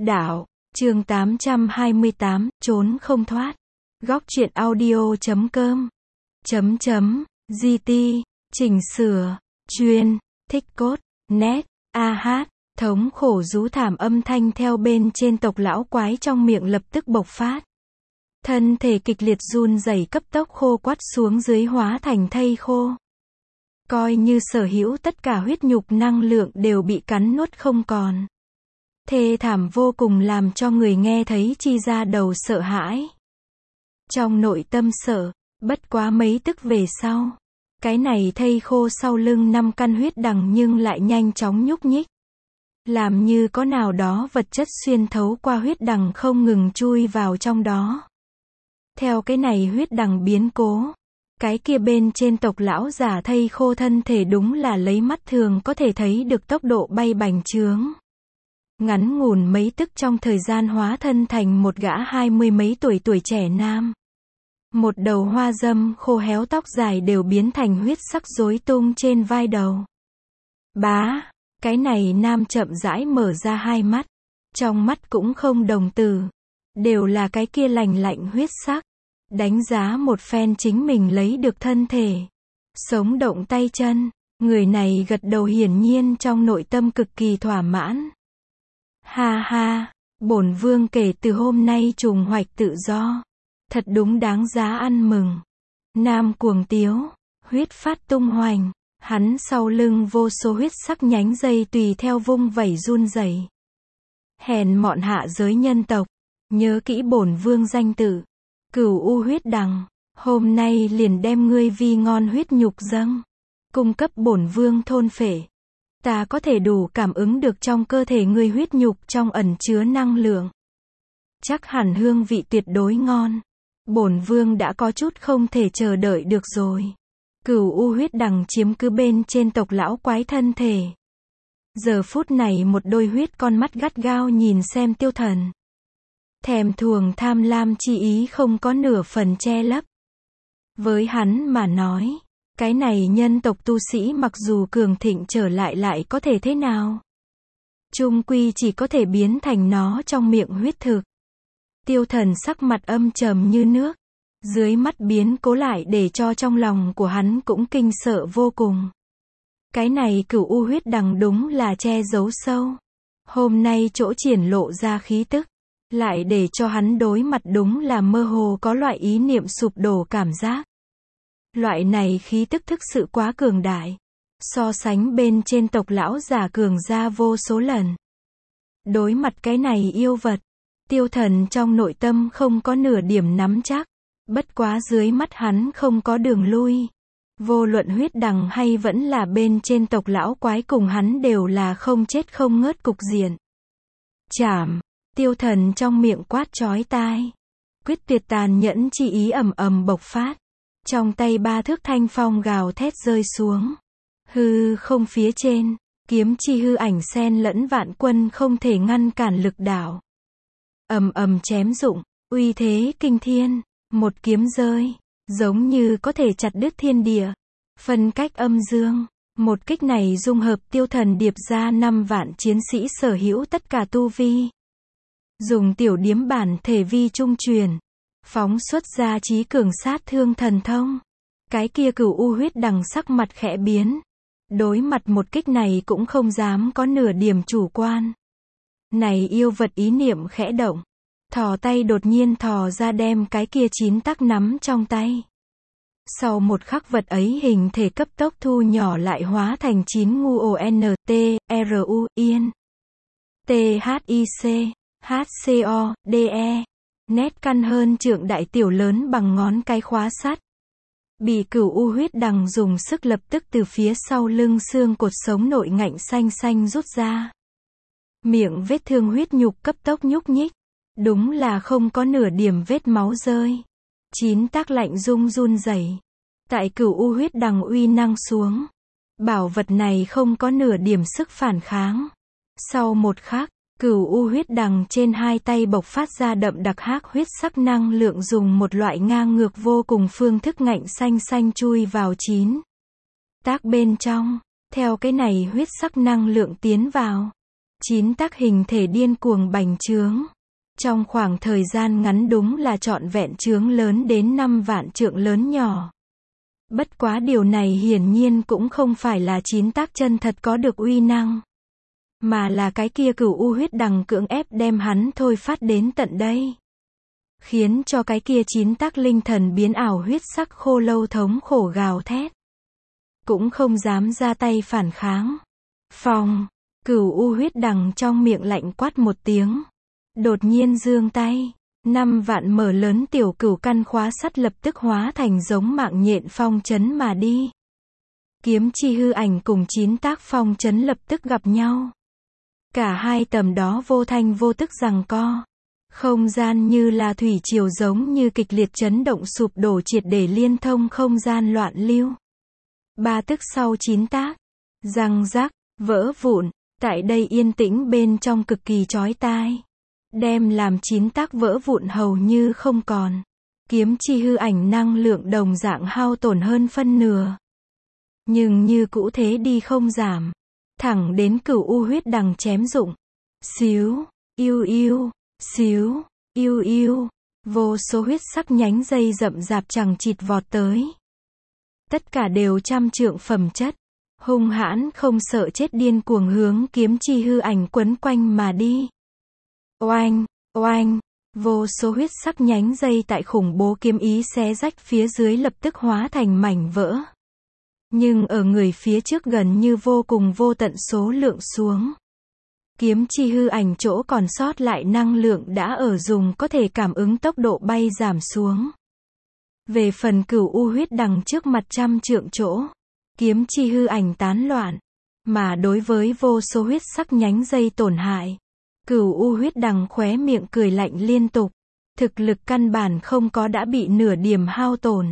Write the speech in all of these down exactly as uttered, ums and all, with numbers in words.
Đạo, chương tám trăm hai mươi tám, trốn không thoát. Góc truyện audio chấm com. Chấm chấm, giê tê, chỉnh sửa, chuyên, thích cốt, nét, a hát, thống khổ rú thảm âm thanh theo bên trên tộc lão quái trong miệng lập tức bộc phát. Thân thể kịch liệt run rẩy cấp tốc khô quắt xuống dưới hóa thành thây khô. Coi như sở hữu tất cả huyết nhục năng lượng đều bị cắn nuốt không còn. Thê thảm vô cùng làm cho người nghe thấy chi ra đầu sợ hãi. Trong nội tâm sợ, bất quá mấy tức về sau. Cái này thây khô sau lưng năm căn huyết đằng nhưng lại nhanh chóng nhúc nhích. Làm như có nào đó vật chất xuyên thấu qua huyết đằng không ngừng chui vào trong đó. Theo cái này huyết đằng biến cố, cái kia bên trên tộc lão giả thây khô thân thể đúng là lấy mắt thường có thể thấy được tốc độ bay bành trướng. Ngắn ngủn mấy tức trong thời gian hóa thân thành một gã hai mươi mấy tuổi tuổi trẻ nam. Một đầu hoa dâm khô héo tóc dài đều biến thành huyết sắc rối tung trên vai đầu. Bá, cái này nam chậm rãi mở ra hai mắt. Trong mắt cũng không đồng tử. Đều là cái kia lành lạnh huyết sắc. Đánh giá một phen chính mình lấy được thân thể. Sống động tay chân. Người này gật đầu hiển nhiên trong nội tâm cực kỳ thỏa mãn. Ha ha, bổn vương kể từ hôm nay trùng hoạch tự do. Thật đúng đáng giá ăn mừng. Nam cuồng tiếu, huyết phát tung hoành, hắn sau lưng vô số huyết sắc nhánh dây tùy theo vung vẩy run rẩy. Hèn mọn hạ giới nhân tộc, nhớ kỹ bổn vương danh tự, Cửu U huyết đằng, hôm nay liền đem ngươi vi ngon huyết nhục dâng, cung cấp bổn vương thôn phệ. Ta có thể đủ cảm ứng được trong cơ thể ngươi huyết nhục trong ẩn chứa năng lượng. Chắc hẳn hương vị tuyệt đối ngon. Bổn vương đã có chút không thể chờ đợi được rồi. Cửu U huyết đằng chiếm cứ bên trên tộc lão quái thân thể. Giờ phút này một đôi huyết con mắt gắt gao nhìn xem Tiêu Thần. Thèm thuồng tham lam chi ý không có nửa phần che lấp. Với hắn mà nói, cái này nhân tộc tu sĩ mặc dù cường thịnh trở lại lại có thể thế nào? Chung quy chỉ có thể biến thành nó trong miệng huyết thực. Tiêu Thần sắc mặt âm trầm như nước. Dưới mắt biến cố lại để cho trong lòng của hắn cũng kinh sợ vô cùng. Cái này Cửu U huyết đằng đúng là che giấu sâu. Hôm nay chỗ triển lộ ra khí tức. Lại để cho hắn đối mặt đúng là mơ hồ có loại ý niệm sụp đổ cảm giác. Loại này khí tức thực sự quá cường đại. So sánh bên trên tộc lão giả cường ra vô số lần. Đối mặt cái này yêu vật. Tiêu Thần trong nội tâm không có nửa điểm nắm chắc. Bất quá dưới mắt hắn không có đường lui. Vô luận huyết đằng hay vẫn là bên trên tộc lão quái cùng hắn đều là không chết không ngớt cục diện. Chảm. Tiêu Thần trong miệng quát chói tai. Quyết tuyệt tàn nhẫn chi ý ầm ầm bộc phát. Trong tay ba thước thanh phong gào thét rơi xuống. Hư không phía trên. Kiếm chi hư ảnh xen lẫn vạn quân không thể ngăn cản lực đảo. Ầm ầm chém rụng. Uy thế kinh thiên. Một kiếm rơi. Giống như có thể chặt đứt thiên địa. Phân cách âm dương. Một kích này dung hợp Tiêu Thần điệp ra năm vạn chiến sĩ sở hữu tất cả tu vi. Dùng tiểu điếm bản thể vi trung truyền. Phóng xuất ra chí cường sát thương thần thông. Cái kia Cửu U huyết đằng sắc mặt khẽ biến. Đối mặt một kích này cũng không dám có nửa điểm chủ quan. Này yêu vật ý niệm khẽ động. Thò tay đột nhiên thò ra đem cái kia chín tắc nắm trong tay. Sau một khắc vật ấy hình thể cấp tốc thu nhỏ lại hóa thành chín ngu o n t r u yên. t h i c h c o d e. Nét căn hơn trượng đại tiểu lớn bằng ngón cái khóa sắt. Bị Cửu U huyết đằng dùng sức lập tức từ phía sau lưng xương cột sống nội ngạnh xanh xanh rút ra. Miệng vết thương huyết nhục cấp tốc nhúc nhích. Đúng là không có nửa điểm vết máu rơi. Chín tác lạnh rung run rẩy. Tại Cửu U huyết đằng uy năng xuống. Bảo vật này không có nửa điểm sức phản kháng. Sau một khắc, Cửu U huyết đằng trên hai tay bộc phát ra đậm đặc hắc huyết sắc năng lượng dùng một loại ngang ngược vô cùng phương thức ngạnh xanh xanh chui vào chín tác bên trong. Theo cái này huyết sắc năng lượng tiến vào. Chín tác hình thể điên cuồng bành trướng. Trong khoảng thời gian ngắn đúng là trọn vẹn trướng lớn đến năm vạn trượng lớn nhỏ. Bất quá điều này hiển nhiên cũng không phải là chín tác chân thật có được uy năng. Mà là cái kia cửu u huyết đằng cưỡng ép đem hắn thôi phát đến tận đây. Khiến cho cái kia chín tác linh thần biến ảo huyết sắc khô lâu thống khổ gào thét. Cũng không dám ra tay phản kháng. Phòng, cửu u huyết đằng trong miệng lạnh quát một tiếng. Đột nhiên giương tay. Năm vạn mở lớn tiểu cửu căn khóa sắt lập tức hóa thành giống mạng nhện phong chấn mà đi. Kiếm chi hư ảnh cùng chín tác phong chấn lập tức gặp nhau. Cả hai tầm đó vô thanh vô tức giằng co. Không gian như là thủy triều giống như kịch liệt chấn động sụp đổ triệt để liên thông không gian loạn lưu. Ba tức sau chín tác. Răng rắc, vỡ vụn, tại đây yên tĩnh bên trong cực kỳ chói tai. Đem làm chín tác vỡ vụn hầu như không còn. Kiếm chi hư ảnh năng lượng đồng dạng hao tổn hơn phân nửa. Nhưng như cũ thế đi không giảm. Thẳng đến cửu u huyết đằng chém rụng. Xíu, yêu yêu, xíu, yêu yêu. Vô số huyết sắc nhánh dây rậm rạp chằng chịt vọt tới. Tất cả đều trăm trượng phẩm chất. Hung hãn không sợ chết điên cuồng hướng kiếm chi hư ảnh quấn quanh mà đi. Oanh, oanh, vô số huyết sắc nhánh dây tại khủng bố kiếm ý xé rách phía dưới lập tức hóa thành mảnh vỡ. Nhưng ở người phía trước gần như vô cùng vô tận số lượng xuống. Kiếm chi hư ảnh chỗ còn sót lại năng lượng đã ở dùng có thể cảm ứng tốc độ bay giảm xuống. Về phần cửu u huyết đằng trước mặt trăm trượng chỗ, kiếm chi hư ảnh tán loạn. Mà đối với vô số huyết sắc nhánh dây tổn hại, cửu u huyết đằng khóe miệng cười lạnh liên tục. Thực lực căn bản không có đã bị nửa điểm hao tổn.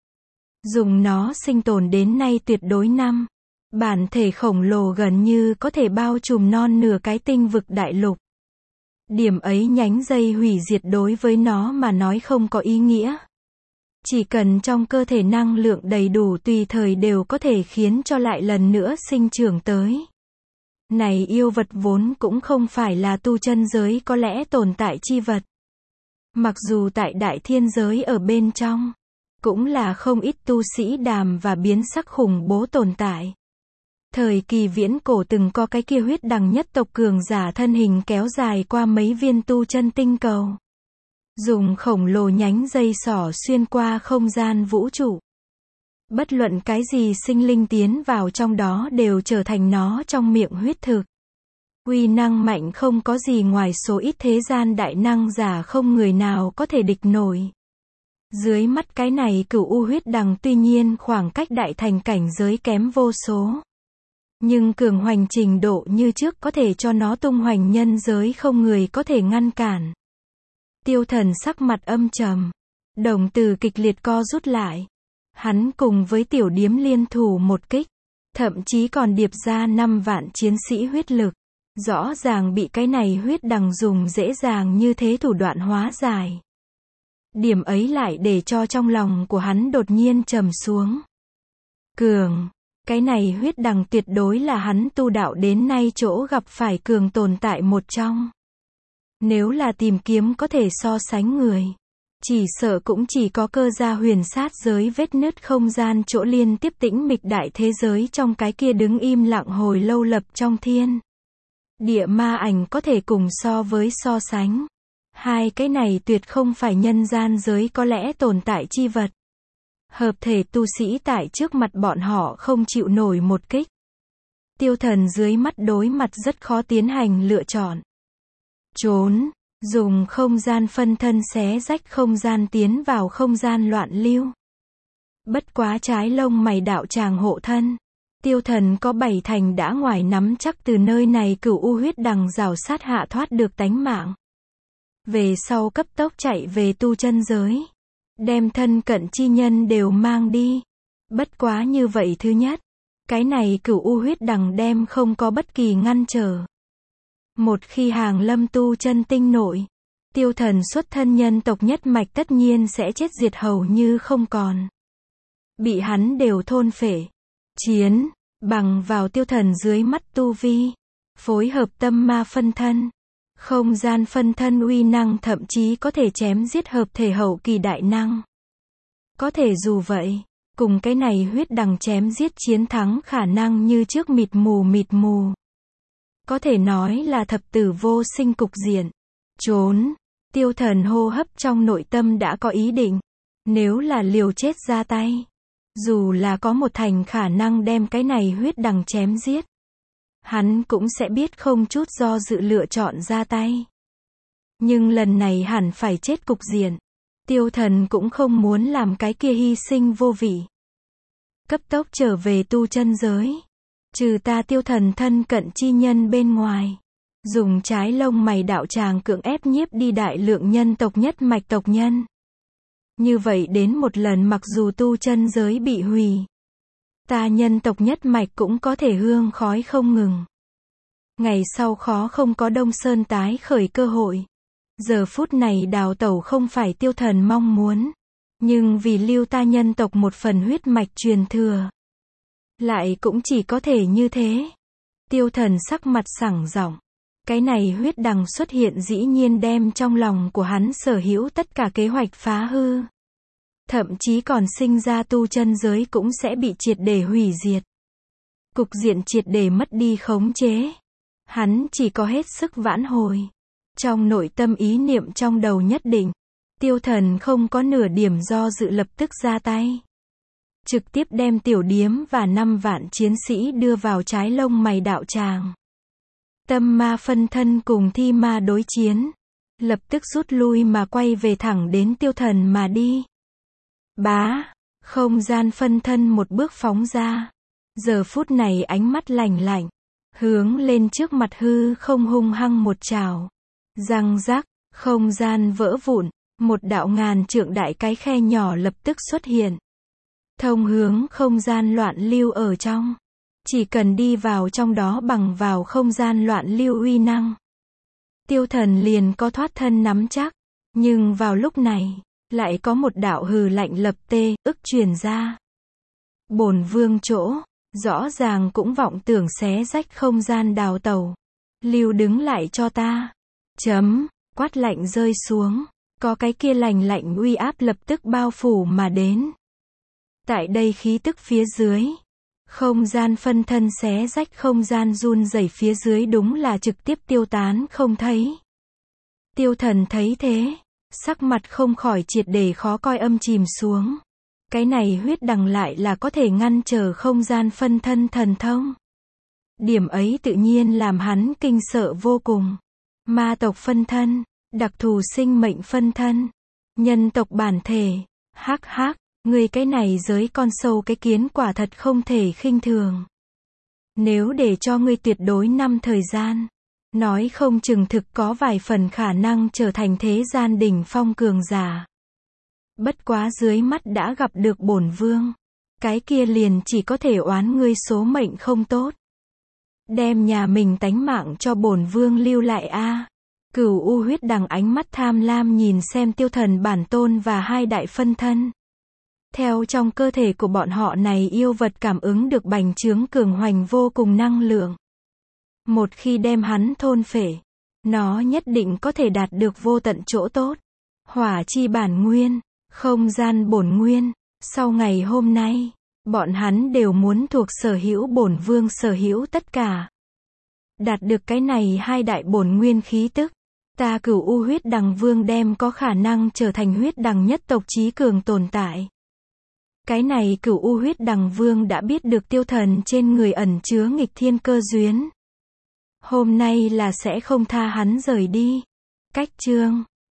Dùng nó sinh tồn đến nay tuyệt đối năm. Bản thể khổng lồ gần như có thể bao trùm non nửa cái tinh vực đại lục. Điểm ấy nhánh dây hủy diệt đối với nó mà nói không có ý nghĩa. Chỉ cần trong cơ thể năng lượng đầy đủ tùy thời đều có thể khiến cho lại lần nữa sinh trưởng tới. Này yêu vật vốn cũng không phải là tu chân giới có lẽ tồn tại chi vật. Mặc dù tại đại thiên giới ở bên trong, cũng là không ít tu sĩ đàm và biến sắc khủng bố tồn tại. Thời kỳ viễn cổ từng có cái kia huyết đằng nhất tộc cường giả thân hình kéo dài qua mấy viên tu chân tinh cầu. Dùng khổng lồ nhánh dây sỏ xuyên qua không gian vũ trụ. Bất luận cái gì sinh linh tiến vào trong đó đều trở thành nó trong miệng huyết thực. Uy năng mạnh không có gì ngoài số ít thế gian đại năng giả không người nào có thể địch nổi. Dưới mắt cái này cửu u huyết đằng tuy nhiên khoảng cách đại thành cảnh giới kém vô số. Nhưng cường hoành trình độ như trước có thể cho nó tung hoành nhân giới không người có thể ngăn cản. Tiêu Thần sắc mặt âm trầm. Đồng tử kịch liệt co rút lại. Hắn cùng với tiểu điếm liên thủ một kích. Thậm chí còn điệp ra năm vạn chiến sĩ huyết lực. Rõ ràng bị cái này huyết đằng dùng dễ dàng như thế thủ đoạn hóa giải. Điểm ấy lại để cho trong lòng của hắn đột nhiên trầm xuống. Cường. Cái này huyết đằng tuyệt đối là hắn tu đạo đến nay chỗ gặp phải cường tồn tại một trong. Nếu là tìm kiếm có thể so sánh người, chỉ sợ cũng chỉ có cơ gia huyền sát giới vết nứt không gian chỗ liên tiếp tĩnh mịch đại thế giới trong cái kia đứng im lặng hồi lâu lập trong thiên. Địa ma ảnh có thể cùng so với so sánh. Hai cái này tuyệt không phải nhân gian giới có lẽ tồn tại chi vật. Hợp thể tu sĩ tại trước mặt bọn họ không chịu nổi một kích. Tiêu Thần dưới mắt đối mặt rất khó tiến hành lựa chọn. Trốn, dùng không gian phân thân xé rách không gian tiến vào không gian loạn lưu. Bất quá trái lông mày đạo tràng hộ thân. Tiêu Thần có bảy thành đã ngoài nắm chắc từ nơi này cửu u huyết đằng rào sát hạ thoát được tánh mạng. Về sau cấp tốc chạy về tu chân giới. Đem thân cận chi nhân đều mang đi. Bất quá như vậy thứ nhất. Cái này cửu u huyết đằng đem không có bất kỳ ngăn trở. Một khi hàng lâm tu chân tinh nội. Tiêu Thần xuất thân nhân tộc nhất mạch tất nhiên sẽ chết diệt hầu như không còn. Bị hắn đều thôn phệ. Chiến, bằng vào Tiêu Thần dưới mắt tu vi. phối hợp tâm ma phân thân, không gian phân thân uy năng thậm chí có thể chém giết hợp thể hậu kỳ đại năng. Có thể dù vậy, cùng cái này huyết đằng chém giết chiến thắng khả năng như trước mịt mù mịt mù. Có thể nói là thập tử vô sinh cục diện. Trốn, Tiêu Thần hô hấp trong nội tâm đã có ý định. Nếu là liều chết ra tay, dù là có một thành khả năng đem cái này huyết đằng chém giết, hắn cũng sẽ biết không chút do dự lựa chọn ra tay. Nhưng lần này hẳn phải chết cục diện. Tiêu Thần cũng không muốn làm cái kia hy sinh vô vị. Cấp tốc trở về tu chân giới. Trừ ta Tiêu Thần thân cận chi nhân bên ngoài. Dùng trái lông mày đạo tràng cưỡng ép nhiếp đi đại lượng nhân tộc nhất mạch tộc nhân. Như vậy đến một lần mặc dù tu chân giới bị hủy, ta nhân tộc nhất mạch cũng có thể hương khói không ngừng. Ngày sau khó không có Đông Sơn tái khởi cơ hội. Giờ phút này đào tẩu không phải Tiêu Thần mong muốn, nhưng vì lưu ta nhân tộc một phần huyết mạch truyền thừa, lại cũng chỉ có thể như thế. Tiêu Thần sắc mặt sảng giọng. Cái này huyết đằng xuất hiện dĩ nhiên đem trong lòng của hắn sở hữu tất cả kế hoạch phá hư. Thậm chí còn sinh ra tu chân giới cũng sẽ bị triệt để hủy diệt. Cục diện triệt để mất đi khống chế. Hắn chỉ có hết sức vãn hồi. Trong nội tâm ý niệm trong đầu nhất định, Tiêu Thần không có nửa điểm do dự lập tức ra tay. Trực tiếp đem tiểu điếm và năm vạn chiến sĩ đưa vào trái lông mày đạo tràng. Tâm ma phân thân cùng thi ma đối chiến. Lập tức rút lui mà quay về thẳng đến Tiêu Thần mà đi. Bá, không gian phân thân một bước phóng ra. Giờ phút này ánh mắt lạnh lạnh, hướng lên trước mặt hư không hung hăng một trào. Răng rắc, không gian vỡ vụn, một đạo ngàn trượng đại cái khe nhỏ lập tức xuất hiện. Thông hướng không gian loạn lưu ở trong. Chỉ cần đi vào trong đó bằng vào không gian loạn lưu uy năng. Tiêu Thần liền có thoát thân nắm chắc. Nhưng vào lúc này, lại có một đạo hừ lạnh lập tê, ức truyền ra. Bổn vương chỗ, rõ ràng cũng vọng tưởng xé rách không gian đào tẩu. Lưu đứng lại cho ta. Chấm, quát lạnh rơi xuống. Có cái kia lạnh lạnh uy áp lập tức bao phủ mà đến. Tại đây khí tức phía dưới. Không gian phân thân xé rách không gian run rẩy phía dưới đúng là trực tiếp tiêu tán không thấy. Tiêu Thần thấy thế, sắc mặt không khỏi triệt để khó coi âm chìm xuống. Cái này huyết đằng lại là có thể ngăn trở không gian phân thân thần thông. Điểm ấy tự nhiên làm hắn kinh sợ vô cùng. Ma tộc phân thân, đặc thù sinh mệnh phân thân, nhân tộc bản thể, hắc hắc. Người cái này giới con sâu cái kiến quả thật không thể khinh thường. Nếu để cho ngươi tuyệt đối năm thời gian, nói không chừng thực có vài phần khả năng trở thành thế gian đỉnh phong cường giả. Bất quá dưới mắt đã gặp được bổn vương. Cái kia liền chỉ có thể oán ngươi số mệnh không tốt. Đem nhà mình tánh mạng cho bổn vương lưu lại a. À. Cửu U huyết đằng ánh mắt tham lam nhìn xem Tiêu Thần bản tôn và hai đại phân thân. Theo trong cơ thể của bọn họ này yêu vật cảm ứng được bành trướng cường hoành vô cùng năng lượng. Một khi đem hắn thôn phệ, nó nhất định có thể đạt được vô tận chỗ tốt. Hỏa chi bản nguyên, không gian bổn nguyên, sau ngày hôm nay, bọn hắn đều muốn thuộc sở hữu bổn vương sở hữu tất cả. Đạt được cái này hai đại bổn nguyên khí tức, ta Cửu U huyết đằng vương đem có khả năng trở thành huyết đằng nhất tộc chí cường tồn tại. Cái này Cửu U huyết đằng vương đã biết được Tiêu Thần trên người ẩn chứa nghịch thiên cơ duyên. Hôm nay là sẽ không tha hắn rời đi. Cách chương